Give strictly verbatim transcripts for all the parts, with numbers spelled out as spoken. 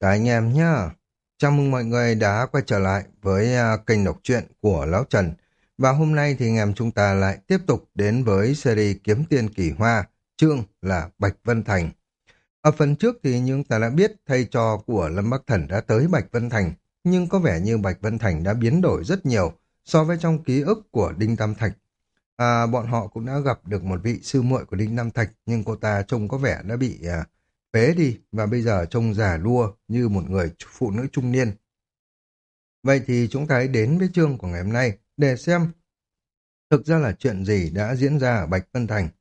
Các anh em nhá, chào mừng mọi người đã quay trở lại với à, kênh đọc truyện của Lão Trần. Và hôm nay thì anh em chúng ta lại tiếp tục đến với series Kiếm Tiên Kỳ Hoa, chương là Bạch Vân Thành. Ở phần trước thì chúng ta đã biết thầy trò của Lâm Bắc Thần đã tới Bạch Vân Thành, nhưng có vẻ như Bạch Vân Thành đã biến đổi rất nhiều so với trong ký ức của Đinh Tam Thạch. À, bọn họ cũng đã gặp được một vị sư muội của Đinh Tam Thạch, nhưng cô ta trông có vẻ đã bị à, phế đi và bây giờ trông già lua như một người phụ nữ trung niên. Vậy thì chúng ta hãy đến với chương của ngày hôm nay để xem thực ra là chuyện gì đã diễn ra ở Bạch Vân Thành.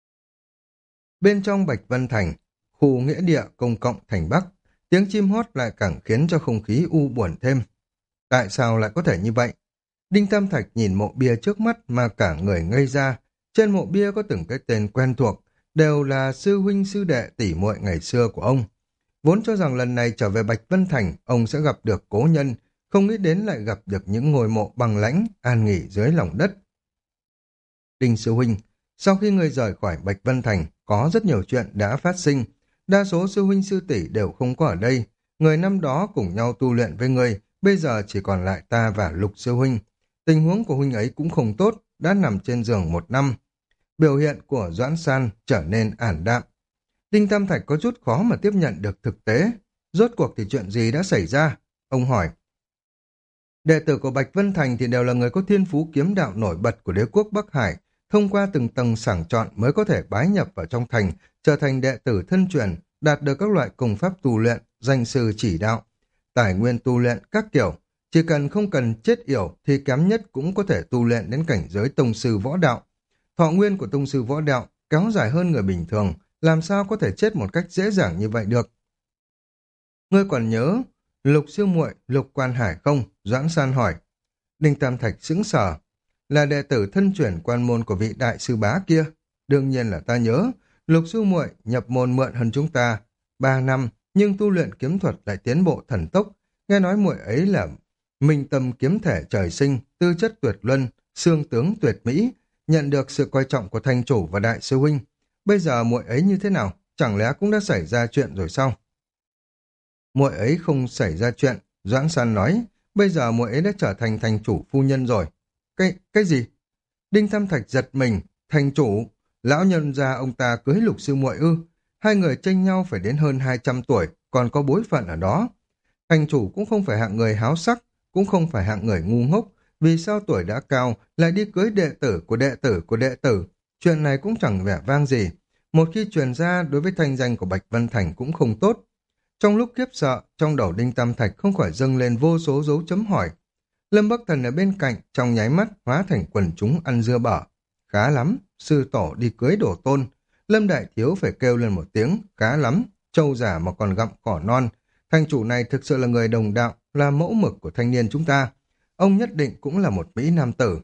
Bên trong Bạch Vân Thành, khu nghĩa địa công cộng thành Bắc, tiếng chim hót lại càng khiến cho không khí u buồn thêm. Tại sao lại có thể như vậy? Đinh Tam Thạch nhìn mộ bia trước mắt mà cả người ngây ra. Trên mộ bia có từng cái tên quen thuộc, đều là sư huynh sư đệ tỷ muội ngày xưa của ông. Vốn cho rằng lần này trở về Bạch Vân Thành, ông sẽ gặp được cố nhân, không nghĩ đến lại gặp được những ngôi mộ bằng lãnh, an nghỉ dưới lòng đất. Đinh sư huynh, sau khi người rời khỏi Bạch Vân Thành, có rất nhiều chuyện đã phát sinh. Đa số sư huynh sư tỷ đều không có ở đây. Người năm đó cùng nhau tu luyện với người, bây giờ chỉ còn lại ta và Lục sư huynh. Tình huống của huynh ấy cũng không tốt, đã nằm trên giường một năm. Biểu hiện của Doãn San trở nên ảm đạm. Đinh Tam Thạch có chút khó mà tiếp nhận được thực tế. Rốt cuộc thì chuyện gì đã xảy ra? Ông hỏi. Đệ tử của Bạch Vân Thành thì đều là người có thiên phú kiếm đạo nổi bật của đế quốc Bắc Hải, thông qua từng tầng sàng chọn mới có thể bái nhập vào trong thành, trở thành đệ tử thân truyền, đạt được các loại công pháp tu luyện, danh sư chỉ đạo, tài nguyên tu luyện các kiểu. Chỉ cần không cần chết yểu thì kém nhất cũng có thể tu luyện đến cảnh giới tông sư võ đạo. Thọ nguyên của tông sư võ đạo kéo dài hơn người bình thường, làm sao có thể chết một cách dễ dàng như vậy được. Ngươi còn nhớ Lục sư muội, Lục Quan Hải không? Doãn San hỏi. Đinh Tam Thạch sững sờ. Là đệ tử thân truyền quan môn của vị đại sư bá kia. Đương nhiên là ta nhớ. Lục sư muội nhập môn mượn hơn chúng ta ba năm, nhưng tu luyện kiếm thuật lại tiến bộ thần tốc. Nghe nói muội ấy là minh tâm kiếm thể trời sinh, tư chất tuyệt luân, xương tướng tuyệt mỹ, nhận được sự coi trọng của thành chủ và đại sư huynh. Bây giờ muội ấy như thế nào? Chẳng lẽ cũng đã xảy ra chuyện rồi sao? Muội ấy không xảy ra chuyện, Doãn San nói, bây giờ muội ấy đã trở thành thành chủ phu nhân rồi. Cái, cái gì? Đinh Tam Thạch giật mình, thành chủ, lão nhân gia ông ta cưới Lục sư muội ư? Hai người tranh nhau phải đến hơn hai trăm tuổi, còn có bối phận ở đó. Thành chủ cũng không phải hạng người háo sắc, cũng không phải hạng người ngu ngốc, vì sao tuổi đã cao lại đi cưới đệ tử của đệ tử của đệ tử? Chuyện này cũng chẳng vẻ vang gì. Một khi truyền ra đối với thanh danh của Bạch Vân Thành cũng không tốt. Trong lúc khiếp sợ, trong đầu Đinh Tam Thạch không khỏi dâng lên vô số dấu chấm hỏi. Lâm Bắc Thần ở bên cạnh, trong nháy mắt hóa thành quần chúng ăn dưa bở. Khá lắm, sư tổ đi cưới đổ tôn. Lâm Đại Thiếu phải kêu lên một tiếng, khá lắm, trâu giả mà còn gặm cỏ non. Thành chủ này thực sự là người đồng đạo, là mẫu mực của thanh niên chúng ta. Ông nhất định cũng là một mỹ nam tử.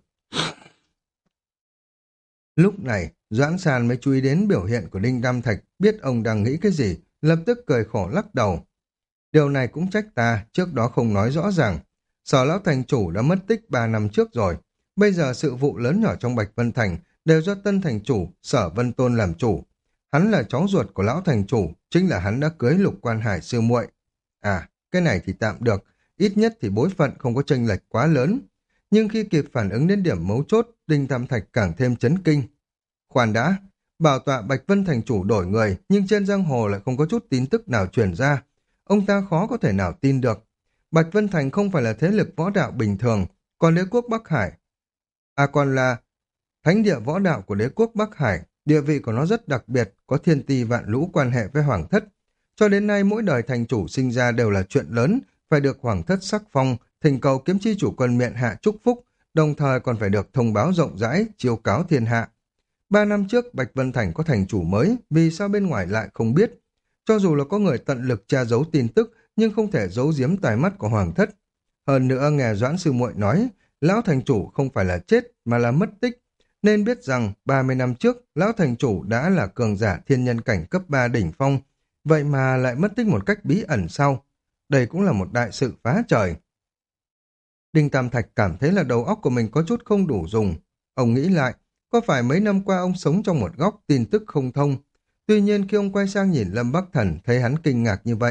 Lúc này, Doãn Sàn mới chú ý đến biểu hiện của Đinh Tam Thạch, biết ông đang nghĩ cái gì, lập tức cười khổ lắc đầu. Điều này cũng trách ta, trước đó không nói rõ ràng. Sở lão thành chủ đã mất tích ba năm trước rồi. Bây giờ sự vụ lớn nhỏ trong Bạch Vân Thành đều do tân thành chủ, Sở Vân Tôn làm chủ. Hắn là cháu ruột của lão thành chủ, chính là hắn đã cưới Lục Quan Hải sư muội. À, cái này thì tạm được, ít nhất thì bối phận không có chênh lệch quá lớn. Nhưng khi kịp phản ứng đến điểm mấu chốt, Đinh Tam Thạch càng thêm chấn kinh. Khoan đã, bảo tọa Bạch Vân thành chủ đổi người, nhưng trên giang hồ lại không có chút tin tức nào truyền ra. Ông ta khó có thể nào tin được. Bạch Vân Thành không phải là thế lực võ đạo bình thường, còn đế quốc Bắc Hải. À còn là thánh địa võ đạo của đế quốc Bắc Hải, địa vị của nó rất đặc biệt, có thiên ti vạn lũ quan hệ với hoàng thất. Cho đến nay mỗi đời thành chủ sinh ra đều là chuyện lớn, phải được hoàng thất sắc phong, thỉnh cầu kiếm chi chủ quân miện hạ chúc phúc, đồng thời còn phải được thông báo rộng rãi, chiêu cáo thiên hạ. Ba năm trước Bạch Vân Thành có thành chủ mới, vì sao bên ngoài lại không biết? Cho dù là có người tận lực tra giấu tin tức, nhưng không thể giấu giếm tài mắt của hoàng thất. Hơn nữa nghe Doãn sư muội nói, lão thành chủ không phải là chết mà là mất tích, nên biết rằng ba mươi năm trước lão thành chủ đã là cường giả thiên nhân cảnh cấp ba đỉnh phong, vậy mà lại mất tích một cách bí ẩn sau. Đây cũng là một đại sự phá trời. Đinh Tam Thạch cảm thấy là đầu óc của mình có chút không đủ dùng. Ông nghĩ lại, có phải mấy năm qua ông sống trong một góc tin tức không thông? Tuy nhiên khi ông quay sang nhìn Lâm Bắc Thần thấy hắn kinh ngạc như vậy,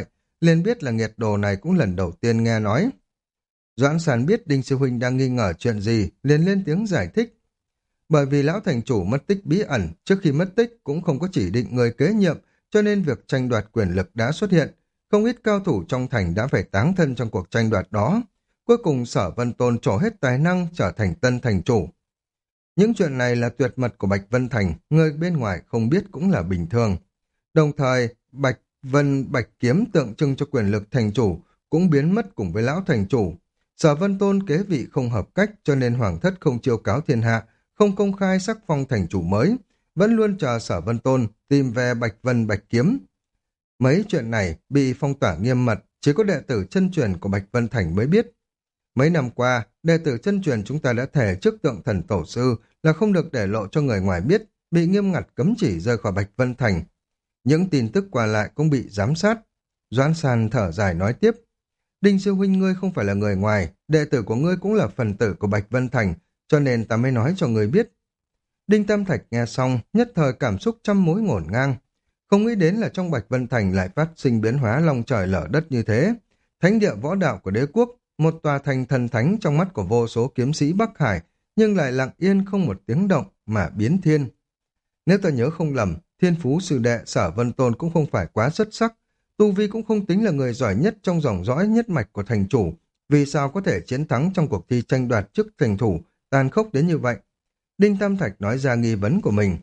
liền biết là nghiệt đồ này cũng lần đầu tiên nghe nói. Doãn Sàn biết Đinh Sư Huynh đang nghi ngờ chuyện gì, liền lên tiếng giải thích. Bởi vì lão thành chủ mất tích bí ẩn, trước khi mất tích cũng không có chỉ định người kế nhiệm, cho nên việc tranh đoạt quyền lực đã xuất hiện. Không ít cao thủ trong thành đã phải táng thân trong cuộc tranh đoạt đó. Cuối cùng Sở Vân Tôn trổ hết tài năng trở thành tân thành chủ. Những chuyện này là tuyệt mật của Bạch Vân Thành, người bên ngoài không biết cũng là bình thường. Đồng thời, Bạch Vân Bạch Kiếm tượng trưng cho quyền lực thành chủ cũng biến mất cùng với lão thành chủ. Sở Vân Tôn kế vị không hợp cách cho nên Hoàng thất không chiêu cáo thiên hạ, không công khai sắc phong thành chủ mới, vẫn luôn chờ Sở Vân Tôn tìm về Bạch Vân Bạch Kiếm. Mấy chuyện này bị phong tỏa nghiêm mật, chỉ có đệ tử chân truyền của Bạch Vân Thành mới biết. Mấy năm qua, đệ tử chân truyền chúng ta đã thề trước tượng thần tổ sư là không được để lộ cho người ngoài biết, bị nghiêm ngặt cấm chỉ rời khỏi Bạch Vân Thành. Những tin tức qua lại cũng bị giám sát. Doãn Sàn thở dài nói tiếp. Đinh Sư Huynh ngươi không phải là người ngoài, đệ tử của ngươi cũng là phần tử của Bạch Vân Thành, cho nên ta mới nói cho ngươi biết. Đinh Tam Thạch nghe xong, nhất thời cảm xúc trăm mối ngổn ngang. Không nghĩ đến là trong Bạch Vân Thành lại phát sinh biến hóa long trời lở đất như thế. Thánh địa võ đạo của đế quốc, một tòa thành thần thánh trong mắt của vô số kiếm sĩ Bắc Hải, nhưng lại lặng yên không một tiếng động mà biến thiên. Nếu ta nhớ không lầm, thiên phú sư đệ Sở Vân Tôn cũng không phải quá xuất sắc, tu vi cũng không tính là người giỏi nhất trong dòng dõi nhất mạch của thành chủ, vì sao có thể chiến thắng trong cuộc thi tranh đoạt chức thành thủ, tàn khốc đến như vậy. Đinh Tam Thạch nói ra nghi vấn của mình.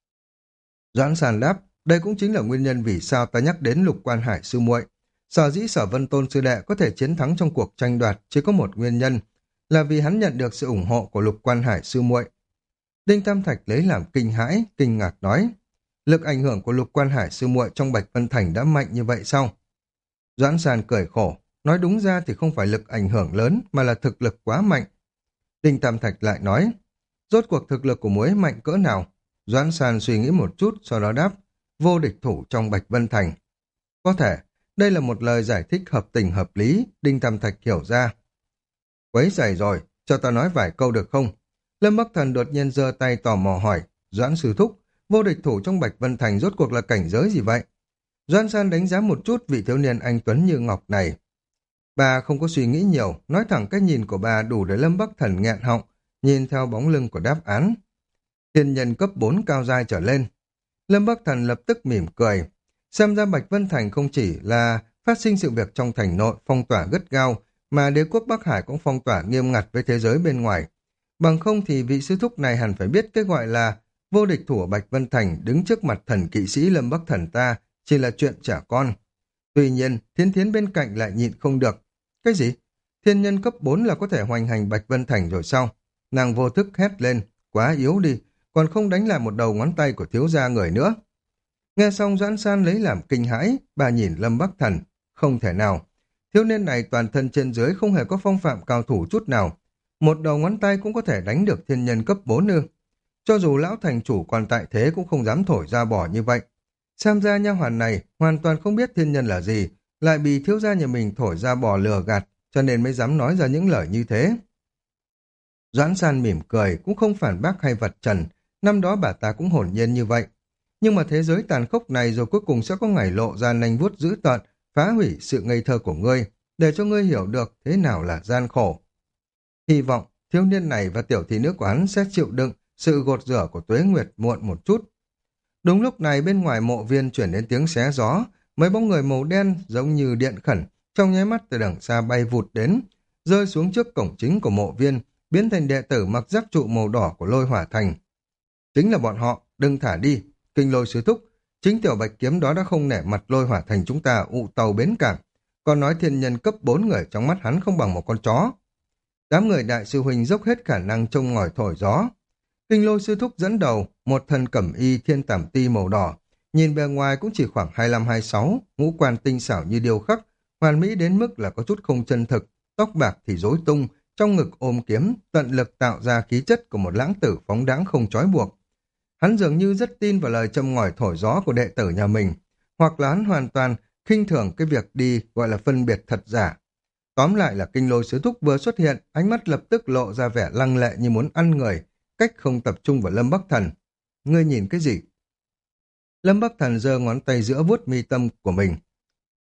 Doãn Sàn đáp, đây cũng chính là nguyên nhân vì sao ta nhắc đến Lục Quan Hải sư muội. Sở dĩ Sở Vân Tôn sư đệ có thể chiến thắng trong cuộc tranh đoạt chỉ có một nguyên nhân, là vì hắn nhận được sự ủng hộ của Lục Quan Hải sư muội. Đinh Tam Thạch lấy làm kinh hãi, kinh ngạc nói, lực ảnh hưởng của Lục Quan Hải sư muội trong Bạch Vân Thành đã mạnh như vậy sao? Doãn Sàn cười khổ, nói đúng ra thì không phải lực ảnh hưởng lớn mà là thực lực quá mạnh. Đinh Tam Thạch lại nói, rốt cuộc thực lực của muội mạnh cỡ nào? Doãn Sàn suy nghĩ một chút, sau đó đáp, vô địch thủ trong Bạch Vân Thành. Có thể, đây là một lời giải thích hợp tình hợp lý, Đinh Tam Thạch hiểu ra. Quấy rầy rồi, cho ta nói vài câu được không? Lâm Bắc Thần đột nhiên giơ tay tò mò hỏi, Doãn sư thúc, vô địch thủ trong Bạch Vân Thành rốt cuộc là cảnh giới gì vậy? Doãn San đánh giá một chút vị thiếu niên anh tuấn như ngọc này. Bà không có suy nghĩ nhiều, nói thẳng cái nhìn của bà đủ để Lâm Bắc Thần nghẹn họng, nhìn theo bóng lưng của đáp án. Thiên nhân cấp bốn cao giai trở lên. Lâm Bắc Thần lập tức mỉm cười. Xem ra Bạch Vân Thành không chỉ là phát sinh sự việc trong thành nội phong tỏa gắt gao, mà đế quốc Bắc Hải cũng phong tỏa nghiêm ngặt với thế giới bên ngoài. Bằng không thì vị sư thúc này hẳn phải biết cái gọi là vô địch thủ ở Bạch Vân Thành đứng trước mặt thần kỵ sĩ Lâm Bắc Thần ta chỉ là chuyện trẻ con. Tuy nhiên, Thiên Thiến bên cạnh lại nhịn không được. Cái gì? Thiên nhân cấp bốn là có thể hoành hành Bạch Vân Thành rồi sao? Nàng vô thức hét lên, quá yếu đi, còn không đánh lại một đầu ngón tay của thiếu gia người nữa. Nghe xong Doãn San lấy làm kinh hãi, bà nhìn Lâm Bắc Thần. Không thể nào. Thiếu niên này toàn thân trên dưới không hề có phong phạm cao thủ chút nào. Một đầu ngón tay cũng có thể đánh được thiên nhân cấp bốn ư. Cho dù lão thành chủ còn tại thế cũng không dám thổi ra bỏ như vậy. Xem ra nha hoàn này hoàn toàn không biết thiên nhân là gì, lại bị thiếu gia nhà mình thổi ra bỏ lừa gạt, cho nên mới dám nói ra những lời như thế. Doãn San mỉm cười, cũng không phản bác hay vật trần, năm đó bà ta cũng hồn nhiên như vậy. Nhưng mà thế giới tàn khốc này rồi cuối cùng sẽ có ngày lộ ra nanh vuốt dữ tợn, phá hủy sự ngây thơ của ngươi, để cho ngươi hiểu được thế nào là gian khổ. Hy vọng thiếu niên này và tiểu thị nữ của hắn sẽ chịu đựng sự gột rửa của tuế nguyệt muộn một chút. Đúng lúc này bên ngoài mộ viên chuyển đến tiếng xé gió, mấy bóng người màu đen giống như điện khẩn, trong nháy mắt từ đằng xa bay vụt đến, rơi xuống trước cổng chính của mộ viên, biến thành đệ tử mặc giáp trụ màu đỏ của Lôi Hỏa Thành. Chính là bọn họ, đừng thả đi, Kinh Lôi sư thúc, chính tiểu bạch kiếm đó đã không nể mặt Lôi Hỏa Thành chúng ta ụ tàu bến cảng, còn nói thiên nhân cấp bốn người trong mắt hắn không bằng một con chó. Đám người đại sư huynh dốc hết khả năng trông ngòi thổi gió. Kinh Lôi sư thúc dẫn đầu, một thân cẩm y thiên tảm ti màu đỏ, nhìn bề ngoài cũng chỉ khoảng hai lăm hai mươi sáu, ngũ quan tinh xảo như điêu khắc, hoàn mỹ đến mức là có chút không chân thực, tóc bạc thì rối tung, trong ngực ôm kiếm, tận lực tạo ra khí chất của một lãng tử phóng đãng không trói buộc. Hắn dường như rất tin vào lời châm ngòi thổi gió của đệ tử nhà mình, hoặc là hắn hoàn toàn khinh thường cái việc đi gọi là phân biệt thật giả. Tóm lại là Kinh Lôi sứ thúc vừa xuất hiện, ánh mắt lập tức lộ ra vẻ lăng lệ như muốn ăn người, cách không tập trung vào Lâm Bắc Thần. Ngươi nhìn cái gì? Lâm Bắc Thần giơ ngón tay giữa vuốt mi tâm của mình.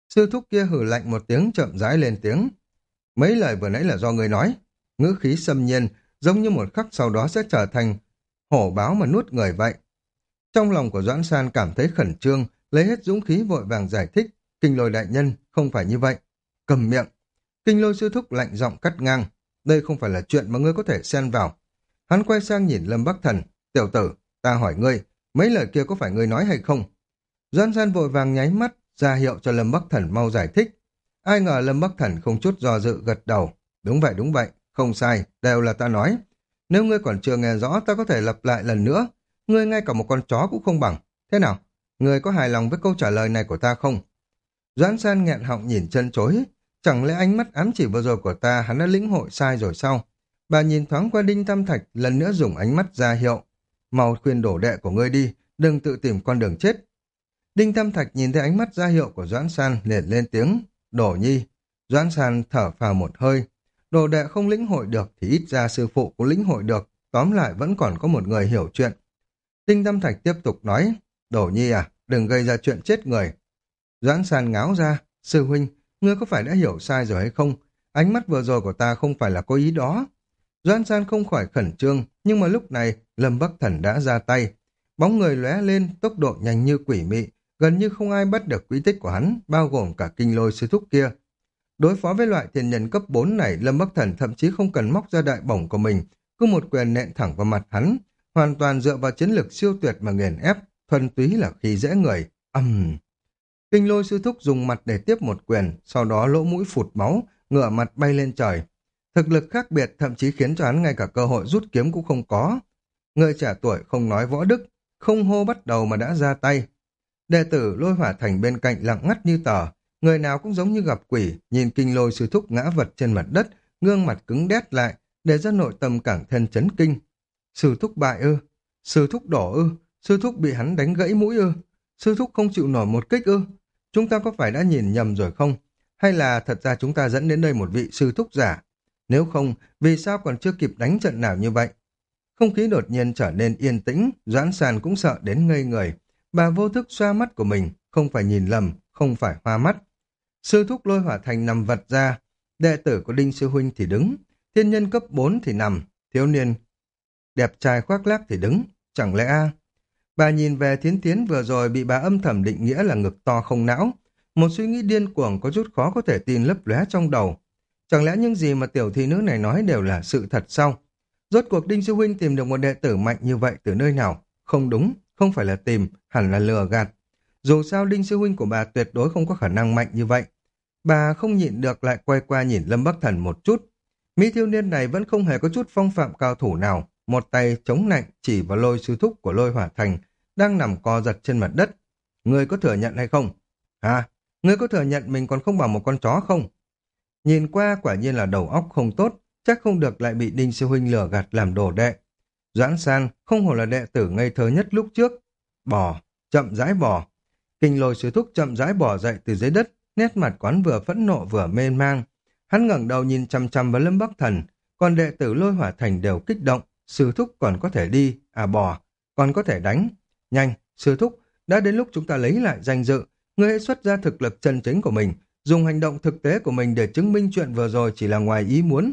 Sư thúc kia hừ lạnh một tiếng chậm rãi lên tiếng. Mấy lời vừa nãy là do ngươi nói. Ngữ khí xâm nhiên, giống như một khắc sau đó sẽ trở thành hổ báo mà nuốt người vậy. Trong lòng của Doãn San cảm thấy khẩn trương, lấy hết dũng khí vội vàng giải thích. Kinh Lôi đại nhân, không phải như vậy. Cầm miệng. Kinh Lôi sư thúc lạnh giọng cắt ngang. Đây không phải là chuyện mà ngươi có thể xen vào. Hắn quay sang nhìn Lâm Bắc Thần. Tiểu tử, ta hỏi ngươi, mấy lời kia có phải ngươi nói hay không? Doãn San vội vàng nháy mắt, ra hiệu cho Lâm Bắc Thần mau giải thích. Ai ngờ Lâm Bắc Thần không chút do dự gật đầu. Đúng vậy, đúng vậy, không sai, đều là ta nói. Nếu ngươi còn chưa nghe rõ, ta có thể lặp lại lần nữa. Ngươi ngay cả một con chó cũng không bằng. Thế nào? Ngươi có hài lòng với câu trả lời này của ta không? Doãn San nghẹn họng nhìn chân chối. Chẳng lẽ ánh mắt ám chỉ vừa rồi của ta hắn đã lĩnh hội sai rồi sao? Bà nhìn thoáng qua Đinh Tam Thạch, lần nữa dùng ánh mắt ra hiệu. Mau khuyên đổ đệ của ngươi đi, đừng tự tìm con đường chết. Đinh Tam Thạch nhìn thấy ánh mắt ra hiệu của Doãn San liền lên tiếng. Đổ nhi. Doãn San thở phào một hơi. Đồ đệ không lĩnh hội được thì ít ra sư phụ cũng lĩnh hội được. Tóm lại vẫn còn có một người hiểu chuyện. Đinh Tam Thạch tiếp tục nói. Đổ nhi à, đừng gây ra chuyện chết người. Doãn San ngáo ra. Sư huynh, ngươi có phải đã hiểu sai rồi hay không? Ánh mắt vừa rồi của ta không phải là có ý đó. Doãn San không khỏi khẩn trương, nhưng mà lúc này Lâm Bắc Thần đã ra tay. Bóng người lóe lên, tốc độ nhanh như quỷ mị, gần như không ai bắt được quy tích của hắn, bao gồm cả Kinh Lôi sư thúc kia. Đối phó với loại thiên nhân cấp bốn này, Lâm Bắc Thần thậm chí không cần móc ra đại bổng của mình, cứ một quyền nện thẳng vào mặt hắn, hoàn toàn dựa vào chiến lược siêu tuyệt mà nghiền ép, thuần túy là khi dễ người. Ầm. Uhm. Kinh Lôi sư thúc dùng mặt để tiếp một quyền, sau đó lỗ mũi phụt máu, ngửa mặt bay lên trời. Thực lực khác biệt thậm chí khiến cho hắn ngay cả cơ hội rút kiếm cũng không có. Người trẻ tuổi không nói võ đức, không hô bắt đầu mà đã ra tay. Đệ tử Lôi Hỏa Thành bên cạnh lặng ngắt như tờ, người nào cũng giống như gặp quỷ, nhìn Kinh Lôi sư thúc ngã vật trên mặt đất, gương mặt cứng đét lại, để ra nội tâm càng thêm chấn kinh. Sư thúc bại ư? Sư thúc đổ ư? Sư thúc bị hắn đánh gãy mũi ư? Sư thúc không chịu nổi một kích ư? Chúng ta có phải đã nhìn nhầm rồi không? Hay là thật ra chúng ta dẫn đến đây một vị sư thúc giả? Nếu không, vì sao còn chưa kịp đánh trận nào như vậy? Không khí đột nhiên trở nên yên tĩnh, Doãn Sàn cũng sợ đến ngây người. Bà vô thức xoa mắt của mình, không phải nhìn lầm, không phải hoa mắt. Sư thúc Lôi Hỏa Thành nằm vật ra, đệ tử của Đinh Sư Huynh thì đứng, thiên nhân cấp bốn thì nằm, thiếu niên đẹp trai khoác lác thì đứng, chẳng lẽ a? Bà nhìn về Thiến Thiến vừa rồi bị bà âm thầm định nghĩa là ngực to không não, một suy nghĩ điên cuồng có chút khó có thể tin lấp lóe trong đầu. Chẳng lẽ những gì mà tiểu thị nữ này nói đều là sự thật sao? Rốt cuộc Đinh Sư Huynh tìm được một đệ tử mạnh như vậy từ nơi nào? Không đúng, không phải là tìm, hẳn là lừa gạt. Dù sao Đinh Sư Huynh của bà tuyệt đối không có khả năng mạnh như vậy. Bà không nhịn được lại quay qua nhìn Lâm Bắc Thần một chút. Mỹ thiếu niên này vẫn không hề có chút phong phạm cao thủ nào, một tay chống nạnh chỉ vào Lôi sư thúc của Lôi Hỏa Thành, đang nằm co giật trên mặt đất. Ngươi có thừa nhận hay không? À, ngươi có thừa nhận mình còn không bằng một con chó không? Nhìn qua quả nhiên là đầu óc không tốt, chắc không được lại bị Đinh Sư Huynh lừa gạt làm đồ đệ. Doãn San không hổ là đệ tử ngây thơ nhất lúc trước. Bò, chậm rãi bò. Kinh Lôi sư thúc chậm rãi bò dậy từ dưới đất, nét mặt quán vừa phẫn nộ vừa mê mang. Hắn ngẩng đầu nhìn chăm chăm vào Lâm Bắc Thần, còn đệ tử Lôi Hỏa Thành đều kích động. Sư thúc còn có thể đi, à bò, còn có thể đánh. Nhanh, sư thúc, đã đến lúc chúng ta lấy lại danh dự. Ngươi hãy xuất ra thực lực chân chính của mình, dùng hành động thực tế của mình để chứng minh chuyện vừa rồi chỉ là ngoài ý muốn.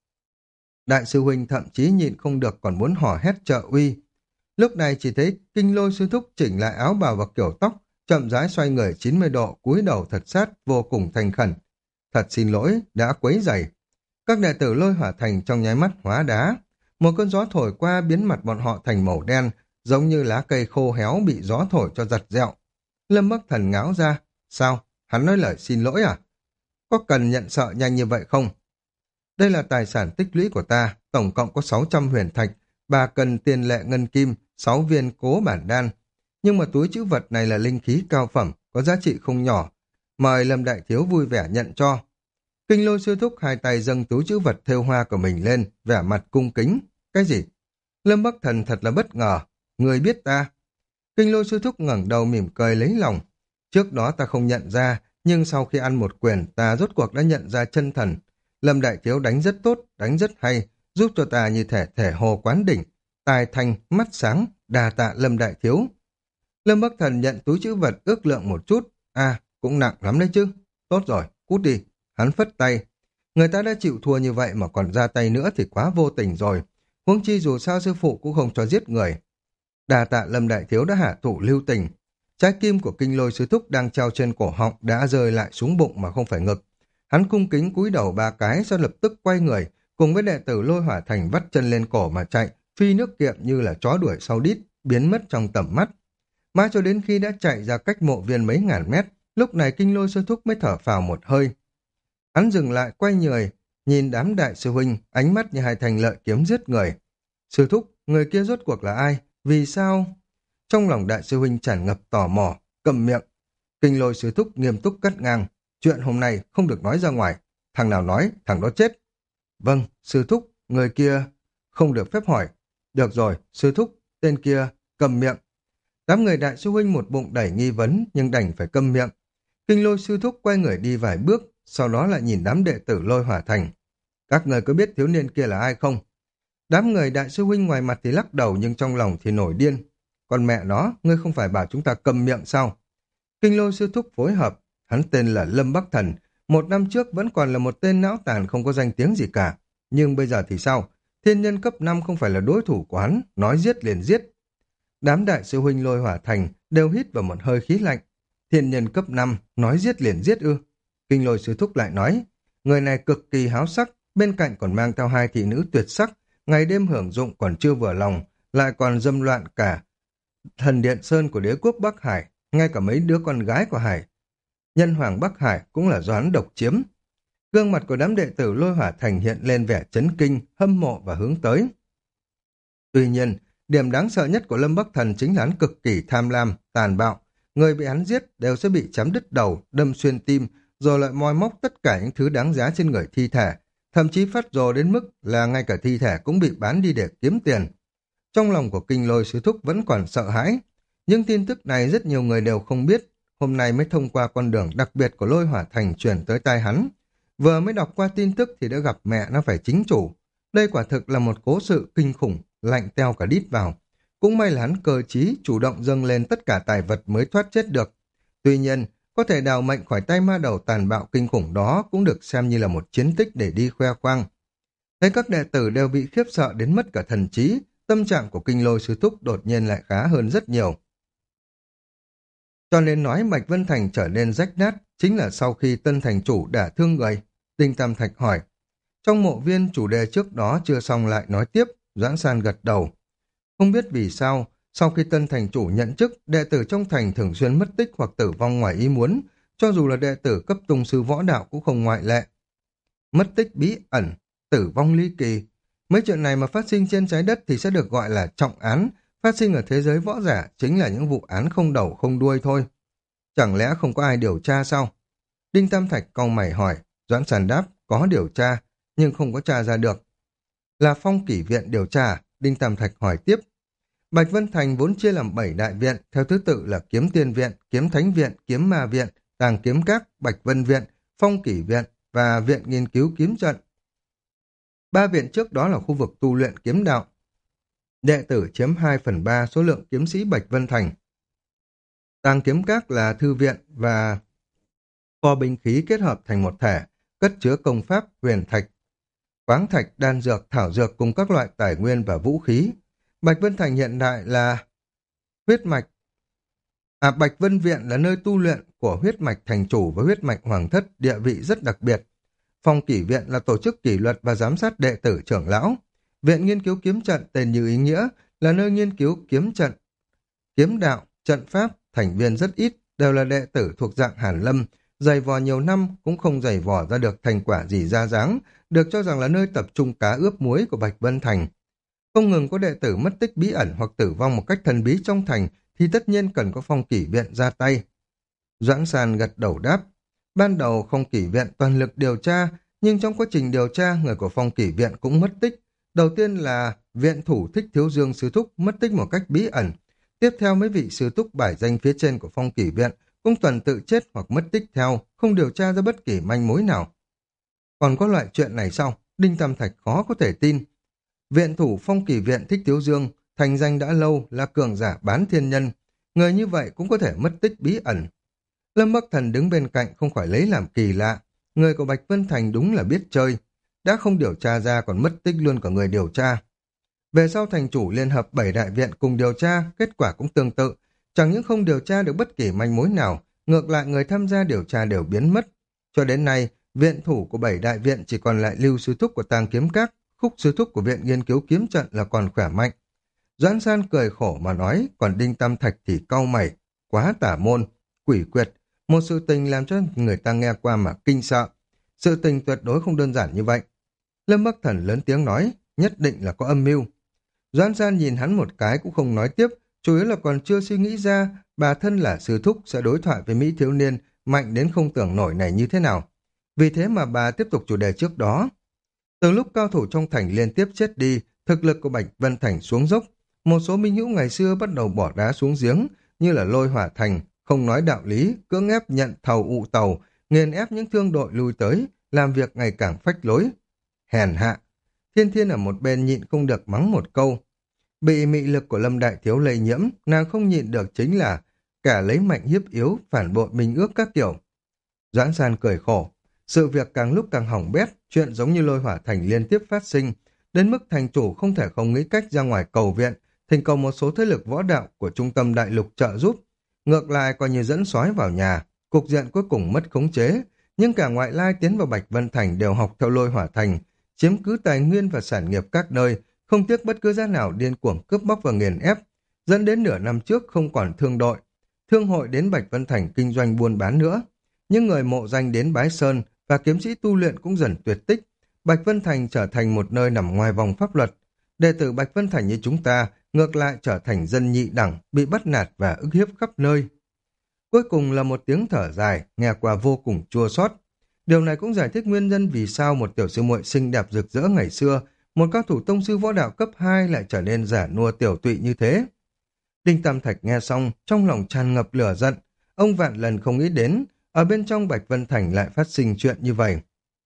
Đại sư huynh thậm chí nhịn không được còn muốn hò hét trợ uy. Lúc này chỉ thấy Kinh Lôi sư thúc chỉnh lại áo bào và kiểu tóc, chậm rãi xoay người chín mươi độ, cúi đầu thật sát, vô cùng thành khẩn. Thật xin lỗi, đã quấy rầy. Các đệ tử Lôi Hỏa Thành trong nháy mắt hóa đá. Một cơn gió thổi qua biến mặt bọn họ thành màu đen, giống như lá cây khô héo bị gió thổi cho giật giẹo. Lâm Bắc Thần ngáo ra. Sao? Hắn nói lời xin lỗi à? Có cần nhận sợ nhanh như vậy không? Đây là tài sản tích lũy của ta, tổng cộng có sáu trăm huyền thạch, bà cần tiền lệ ngân kim, sáu viên cố bản đan. Nhưng mà túi trữ vật này là linh khí cao phẩm, có giá trị không nhỏ. Mời Lâm Đại Thiếu vui vẻ nhận cho. Kinh Lôi sư thúc hai tay dâng túi trữ vật thêu hoa của mình lên, vẻ mặt cung kính. Cái gì? Lâm Bắc Thần thật là bất ngờ. Người biết ta. Kinh Lôi sư thúc ngẩng đầu mỉm cười lấy lòng. Trước đó ta không nhận ra, nhưng sau khi ăn một quyền, ta rốt cuộc đã nhận ra chân thần. Lâm Đại Thiếu đánh rất tốt, đánh rất hay, giúp cho ta như thể thể hồ quán đỉnh, tài thanh, mắt sáng, đà tạ Lâm Đại Thiếu. Lâm Bắc Thần nhận túi trữ vật ước lượng một chút, à, cũng nặng lắm đấy chứ, tốt rồi, cút đi. Hắn phất tay. Người ta đã chịu thua như vậy mà còn ra tay nữa thì quá vô tình rồi. Huống chi dù sao sư phụ cũng không cho giết người. Đà tạ Lâm Đại Thiếu đã hạ thủ lưu tình. Trái tim của kinh lôi sư thúc đang treo trên cổ họng đã rơi lại xuống bụng mà không phải ngực. Hắn cung kính cúi đầu ba cái sau lập tức quay người, cùng với đệ tử Lôi Hỏa Thành vắt chân lên cổ mà chạy, phi nước kiệm như là chó đuổi sau đít, biến mất trong tầm mắt. Mãi cho đến khi đã chạy ra cách mộ viên mấy ngàn mét, lúc này kinh lôi sư thúc mới thở phào một hơi. Hắn dừng lại quay người, nhìn đám đại sư huynh, ánh mắt như hai thanh lợi kiếm giết người. Sư thúc, người kia rốt cuộc là ai? Vì sao? Trong lòng đại sư huynh tràn ngập tò mò, cầm miệng. Kinh lôi sư thúc nghiêm túc cắt ngang. Chuyện hôm nay không được nói ra ngoài. Thằng nào nói, thằng đó chết. Vâng, sư thúc, người kia không được phép hỏi. Được rồi, sư thúc, tên kia cầm miệng. Đám người đại sư huynh một bụng đẩy nghi vấn nhưng đành phải câm miệng. Kinh lôi sư thúc quay người đi vài bước, sau đó lại nhìn đám đệ tử Lôi Hỏa Thành. Các người có biết thiếu niên kia là ai không? Đám người đại sư huynh ngoài mặt thì lắc đầu nhưng trong lòng thì nổi điên. Còn mẹ nó, ngươi không phải bảo chúng ta cầm miệng sao? Kinh lôi sư thúc phối hợp, hắn tên là Lâm Bắc Thần, một năm trước vẫn còn là một tên não tàn không có danh tiếng gì cả. Nhưng bây giờ thì sao? Thiên nhân cấp năm không phải là đối thủ của hắn, nói giết liền giết. Đám đại sư huynh Lôi Hỏa Thành đều hít vào một hơi khí lạnh. Thiên nhân cấp năm, nói giết liền giết ư. Kinh lôi sư thúc lại nói, người này cực kỳ háo sắc, bên cạnh còn mang theo hai thị nữ tuyệt sắc, ngày đêm hưởng dụng còn chưa vừa lòng, lại còn dâm loạn cả thần điện sơn của đế quốc Bắc Hải, ngay cả mấy đứa con gái của Hải. Nhân hoàng Bắc Hải cũng là do hắn độc chiếm. Gương mặt của đám đệ tử Lôi Hỏa Thành hiện lên vẻ chấn kinh, hâm mộ và hướng tới. Tuy nhiên, điểm đáng sợ nhất của Lâm Bắc Thần chính là hắn cực kỳ tham lam, tàn bạo. Người bị hắn giết đều sẽ bị chém đứt đầu, đâm xuyên tim, rồi lại moi móc tất cả những thứ đáng giá trên người thi thể. Thậm chí phát rồ đến mức là ngay cả thi thể cũng bị bán đi để kiếm tiền. Trong lòng của kinh lôi sư thúc vẫn còn sợ hãi. Nhưng tin tức này rất nhiều người đều không biết. Hôm nay mới thông qua con đường đặc biệt của Lôi Hỏa Thành truyền tới tai hắn. Vừa mới đọc qua tin tức thì đã gặp mẹ nó phải chính chủ. Đây quả thực là một cố sự kinh khủng, lạnh teo cả đít vào. Cũng may là hắn cơ trí, chủ động dâng lên tất cả tài vật mới thoát chết được. Tuy nhiên, có thể đào mệnh khỏi tay ma đầu tàn bạo kinh khủng đó cũng được xem như là một chiến tích để đi khoe khoang. Thấy các đệ tử đều bị khiếp sợ đến mất cả thần trí, tâm trạng của kinh lôi sư thúc đột nhiên lại khá hơn rất nhiều. Cho nên nói Bạch Vân Thành trở nên rách nát chính là sau khi tân thành chủ đả thương người. Đinh Tam Thạch hỏi. Trong mộ viên chủ đề trước đó chưa xong lại nói tiếp, Doãn San gật đầu. Không biết vì sao, sau khi tân thành chủ nhận chức, đệ tử trong thành thường xuyên mất tích hoặc tử vong ngoài ý muốn, cho dù là đệ tử cấp tông sư võ đạo cũng không ngoại lệ. Mất tích bí ẩn, tử vong ly kỳ. Mấy chuyện này mà phát sinh trên trái đất thì sẽ được gọi là trọng án, phát sinh ở thế giới võ giả chính là những vụ án không đầu không đuôi thôi. Chẳng lẽ không có ai điều tra sao? Đinh Tam Thạch cau mày hỏi, Doãn Sàn đáp, có điều tra, nhưng không có tra ra được. Là Phong Kỷ Viện điều tra, Đinh Tam Thạch hỏi tiếp. Bạch Vân Thành vốn chia làm bảy đại viện, theo thứ tự là Kiếm Tiên Viện, Kiếm Thánh Viện, Kiếm Ma Viện, Tàng Kiếm Các, Bạch Vân Viện, Phong Kỷ Viện và Viện Nghiên cứu Kiếm Trận. Ba viện trước đó là khu vực tu luyện kiếm đạo. Đệ tử chiếm hai phần ba số lượng kiếm sĩ Bạch Vân Thành. Tàng Kiếm Các là thư viện và kho binh khí kết hợp thành một thể, cất chứa công pháp, huyền thạch, khoáng thạch, đan dược, thảo dược cùng các loại tài nguyên và vũ khí. Bạch Vân Thành hiện đại là huyết mạch. À, Bạch Vân Viện là nơi tu luyện của huyết mạch thành chủ và huyết mạch hoàng thất, địa vị rất đặc biệt. Phong Kỷ Viện là tổ chức kỷ luật và giám sát đệ tử trưởng lão. Viện Nghiên cứu Kiếm Trận tên như ý nghĩa là nơi nghiên cứu kiếm trận, kiếm đạo, trận pháp, thành viên rất ít, đều là đệ tử thuộc dạng Hàn Lâm, dày vò nhiều năm cũng không dày vò ra được thành quả gì ra dáng, được cho rằng là nơi tập trung cá ướp muối của Bạch Vân Thành. Không ngừng có đệ tử mất tích bí ẩn hoặc tử vong một cách thần bí trong thành thì tất nhiên cần có Phong Kỷ Viện ra tay. Doãn Sàn gật đầu đáp. Ban đầu Phong Kỷ Viện toàn lực điều tra, nhưng trong quá trình điều tra người của Phong Kỷ Viện cũng mất tích. Đầu tiên là viện thủ Thích Thiếu Dương Sư Thúc mất tích một cách bí ẩn. Tiếp theo mấy vị sư thúc bài danh phía trên của Phong Kỷ Viện cũng toàn tự chết hoặc mất tích theo, không điều tra ra bất kỳ manh mối nào. Còn có loại chuyện này sao? Đinh Tam Thạch khó có thể tin. Viện thủ Phong Kỷ Viện Thích Thiếu Dương thành danh đã lâu, là cường giả bán thiên nhân. Người như vậy cũng có thể mất tích bí ẩn. Lâm Bắc Thần đứng bên cạnh không khỏi lấy làm kỳ lạ. Người của Bạch Vân Thành đúng là biết chơi. Đã không điều tra ra còn mất tích luôn cả người điều tra. Về sau thành chủ liên hợp bảy đại viện cùng điều tra, kết quả cũng tương tự. Chẳng những không điều tra được bất kỳ manh mối nào, ngược lại người tham gia điều tra đều biến mất. Cho đến nay, viện thủ của bảy đại viện chỉ còn lại Lưu sư thúc của Tàng Kiếm Các, Khúc sư thúc của viện nghiên cứu kiếm trận là còn khỏe mạnh. Doãn San cười khổ mà nói, còn Đinh Tam Thạch thì cau mày, quá tả môn, quỷ quyệt, một sự tình làm cho người ta nghe qua mà kinh sợ. Sự tình tuyệt đối không đơn giản như vậy. Lâm Bắc Thần lớn tiếng nói, nhất định là có âm mưu. Doãn San nhìn hắn một cái cũng không nói tiếp, chủ yếu là còn chưa suy nghĩ ra bà thân là sư thúc sẽ đối thoại với Mỹ thiếu niên mạnh đến không tưởng nổi này như thế nào. Vì thế mà bà tiếp tục chủ đề trước đó. Từ lúc cao thủ trong thành liên tiếp chết đi, thực lực của Bạch Vân Thành xuống dốc. Một số minh hữu ngày xưa bắt đầu bỏ đá xuống giếng, như là Lôi Hỏa Thành, không nói đạo lý, cưỡng ép nhận thầu ụ tàu, nghiền ép những thương đội lui tới, làm việc ngày càng phách lối. Hèn hạ, Thiên Thiên ở một bên nhịn không được mắng một câu. Bị mị lực của Lâm Đại Thiếu lây nhiễm, nàng không nhịn được chính là cả lấy mạnh hiếp yếu, phản bội minh ước các kiểu. Doãn San cười khổ. Sự việc càng lúc càng hỏng bét, chuyện giống như Lôi Hỏa Thành liên tiếp phát sinh, đến mức thành chủ không thể không nghĩ cách ra ngoài cầu viện, thỉnh cầu một số thế lực võ đạo của trung tâm đại lục trợ giúp. Ngược lại coi như dẫn sói vào nhà, cục diện cuối cùng mất khống chế, nhưng cả ngoại lai tiến vào Bạch Vân Thành đều học theo Lôi Hỏa Thành, chiếm cứ tài nguyên và sản nghiệp các nơi, không tiếc bất cứ giá nào điên cuồng cướp bóc và nghiền ép, dẫn đến nửa năm trước không còn thương đội, thương hội đến Bạch Vân Thành kinh doanh buôn bán nữa. Những người mộ danh đến Bái Sơn và kiếm sĩ tu luyện cũng dần tuyệt tích. Bạch Vân Thành trở thành một nơi nằm ngoài vòng pháp luật. Đệ tử Bạch Vân Thành như chúng ta ngược lại trở thành dân nhị đẳng, bị bắt nạt và ức hiếp khắp nơi. Cuối cùng là một tiếng thở dài, nghe qua vô cùng chua xót. Điều này cũng giải thích nguyên nhân vì sao một tiểu sư muội xinh đẹp rực rỡ ngày xưa, một cao thủ tông sư võ đạo cấp hai lại trở nên giả nua tiểu tụy như thế. Đinh Tam Thạch nghe xong, trong lòng tràn ngập lửa giận. Ông vạn lần không nghĩ đến, ở bên trong Bạch Vân Thành lại phát sinh chuyện như vậy.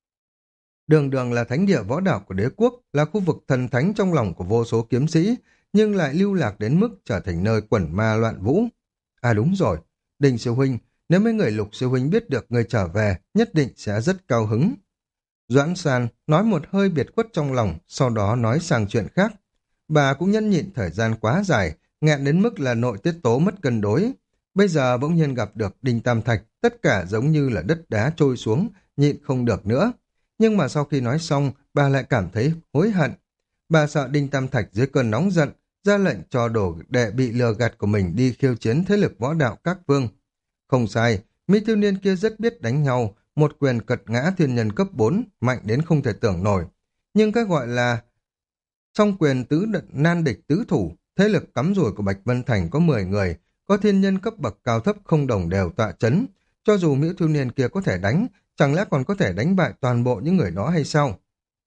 Đường đường là thánh địa võ đạo của đế quốc, là khu vực thần thánh trong lòng của vô số kiếm sĩ, nhưng lại lưu lạc đến mức trở thành nơi quẩn ma loạn vũ. À đúng rồi, Đinh sư huynh, nếu mấy người Lục sư huynh biết được người trở về, nhất định sẽ rất cao hứng. Doãn San nói một hơi biệt khuất trong lòng, sau đó nói sang chuyện khác. Bà cũng nhẫn nhịn thời gian quá dài, nghẹn đến mức là nội tiết tố mất cân đối. Bây giờ bỗng nhiên gặp được Đinh Tam Thạch, tất cả giống như là đất đá trôi xuống, nhịn không được nữa. Nhưng mà sau khi nói xong, bà lại cảm thấy hối hận. Bà sợ Đinh Tam Thạch dưới cơn nóng giận, ra lệnh cho đồ đệ bị lừa gạt của mình đi khiêu chiến thế lực võ đạo các vương. Không sai, Mỹ thiếu niên kia rất biết đánh nhau, một quyền cật ngã thiên nhân cấp bốn, mạnh đến không thể tưởng nổi. Nhưng cái gọi là song quyền tứ đận nan địch tứ thủ, thế lực cắm rủi của Bạch Vân Thành có mười người, có thiên nhân cấp bậc cao thấp không đồng đều tọa chấn. Cho dù Mỹ thiếu niên kia có thể đánh, chẳng lẽ còn có thể đánh bại toàn bộ những người đó hay sao?